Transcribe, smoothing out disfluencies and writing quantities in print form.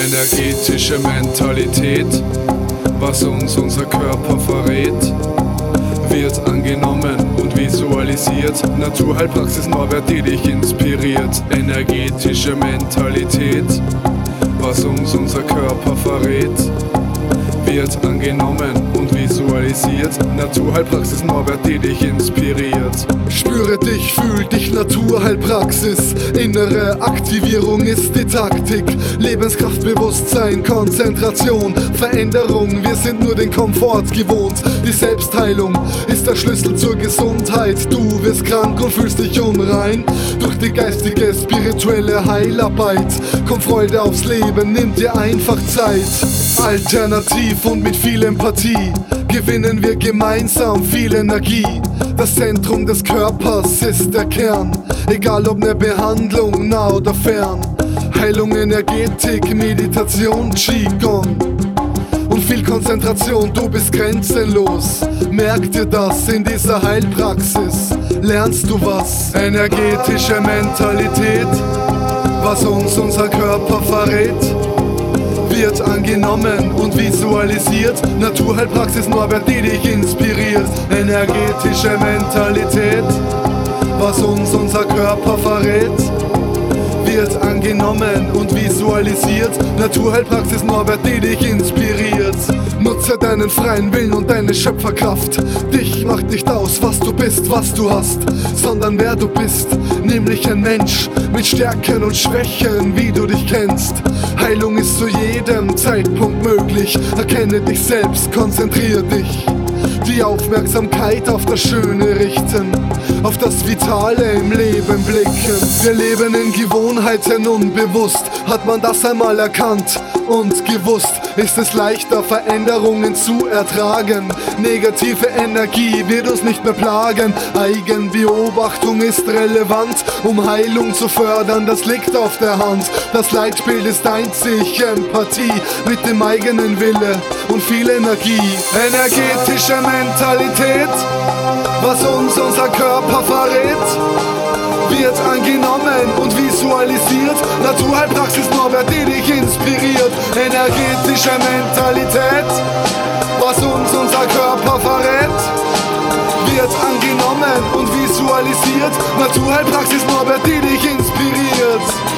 Energetische Mentalität, was uns unser Körper verrät, wird angenommen und visualisiert. Naturheilpraxis Norbert, die dich inspiriert. Energetische Mentalität, was uns unser Körper verrät, wird angenommen und visualisiert. Naturheilpraxis Norbert, die dich inspiriert. Spüre dich, fühl dich, Naturheilpraxis. Innere Aktivierung ist die Taktik. Lebenskraft, Bewusstsein, Konzentration, Veränderung, wir sind nur den Komfort gewohnt. Die Selbstheilung ist der Schlüssel zur Gesundheit. Du wirst krank und fühlst dich unrein. Durch die geistige, spirituelle Heilarbeit kommt Freude aufs Leben, nimm dir einfach Zeit. Alternativ und mit viel Empathie gewinnen wir gemeinsam viel Energie. Das Zentrum des Körpers ist der Kern, egal ob ne Behandlung nah oder fern. Heilung, Energetik, Meditation, Qigong und viel Konzentration, du bist grenzenlos. Merk dir das, in dieser Heilpraxis lernst du was. Energetische Mentalität, was uns unser Körper verrät, wird angenommen und visualisiert. Naturheilpraxis Norbert, die dich inspiriert. Energetische Mentalität, was uns unser Körper verrät, wird angenommen und visualisiert. Naturheilpraxis Norbert, die dich inspiriert. Nutze deinen freien Willen und deine Schöpferkraft. Dich macht nicht aus, was du bist, was du hast, sondern wer du bist, nämlich ein Mensch mit Stärken und Schwächen, wie du dich kennst. Heilung ist zu jedem Zeitpunkt möglich. Erkenne dich selbst, konzentriere dich. Die Aufmerksamkeit auf das Schöne richten, auf das Vitale im Leben blicken. Wir leben in Gewohnheiten unbewusst. Hat man das einmal erkannt und gewusst, ist es leichter, Veränderungen zu ertragen. Negative Energie wird uns nicht mehr plagen. Eigenbeobachtung ist relevant, um Heilung zu fördern, das liegt auf der Hand. Das Leitbild ist einzig Empathie mit dem eigenen Wille und viel Energie. Energetische Mentalität, was uns unser Körper verrät, wird angenommen und visualisiert. Naturheilpraxis Norbert, die dich inspiriert. Energetische Mentalität, was uns unser Körper verrät, wird angenommen und visualisiert. Naturheilpraxis Norbert, die dich inspiriert.